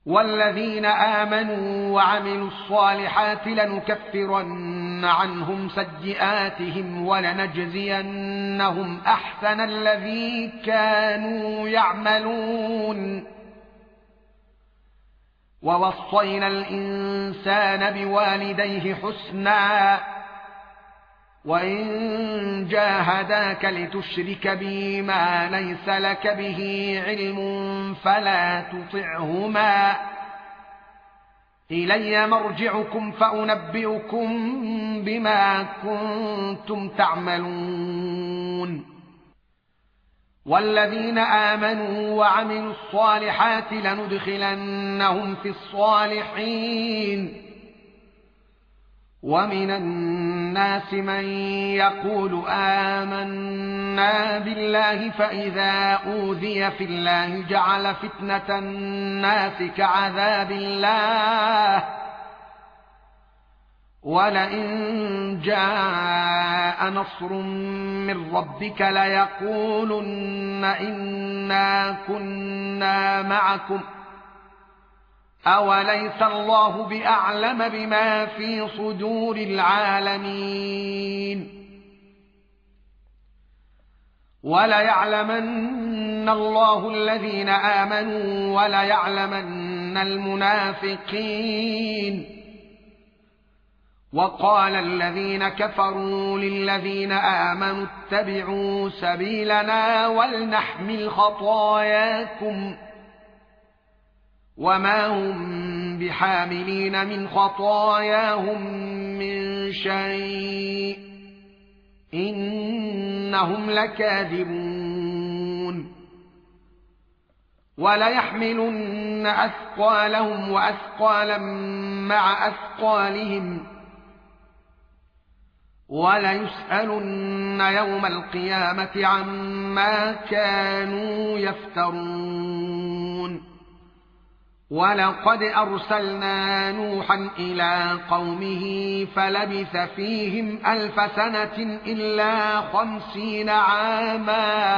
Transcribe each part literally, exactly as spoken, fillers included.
والذين آمنوا وعملوا الصالحات لنكفرن عنهم سيئاتهم ولنجزينهم أحسن الذي كانوا يعملون ووصينا الإنسان بوالديه حسنا وإن جاهداك لتشرك بي ما ليس لك به علم فلا تطعهما إلي مرجعكم فأنبئكم بما كنتم تعملون والذين آمنوا وعملوا الصالحات لندخلنهم في الصالحين ومن الناس من يقول آمنا بالله فإذا أوذي في الله جعل فتنة الناس كعذاب الله ولئن جاء نصر من ربك ليقولن إنا كنا معكم أوليس الله بأعلم بما في صدور العالمين وليعلمن الله الذين آمنوا وليعلمن المنافقين وقال الذين كفروا للذين آمنوا اتبعوا سبيلنا ولنحمل خطاياكم وما هم بحاملين من خطاياهم من شيء إنهم لكاذبون وليحملن أثقالهم وأثقالا مع أثقالهم وليسألن يوم القيامة عما كانوا يفترون ولقد أرسلنا نوحا إلى قومه فلبث فيهم ألف سنة إلا خمسين عاما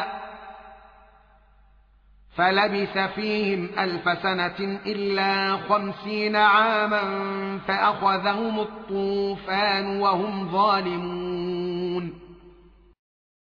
فلبث فيهم ألف سنة إلا خمسين عاما فأخذهم الطوفان وهم ظالمون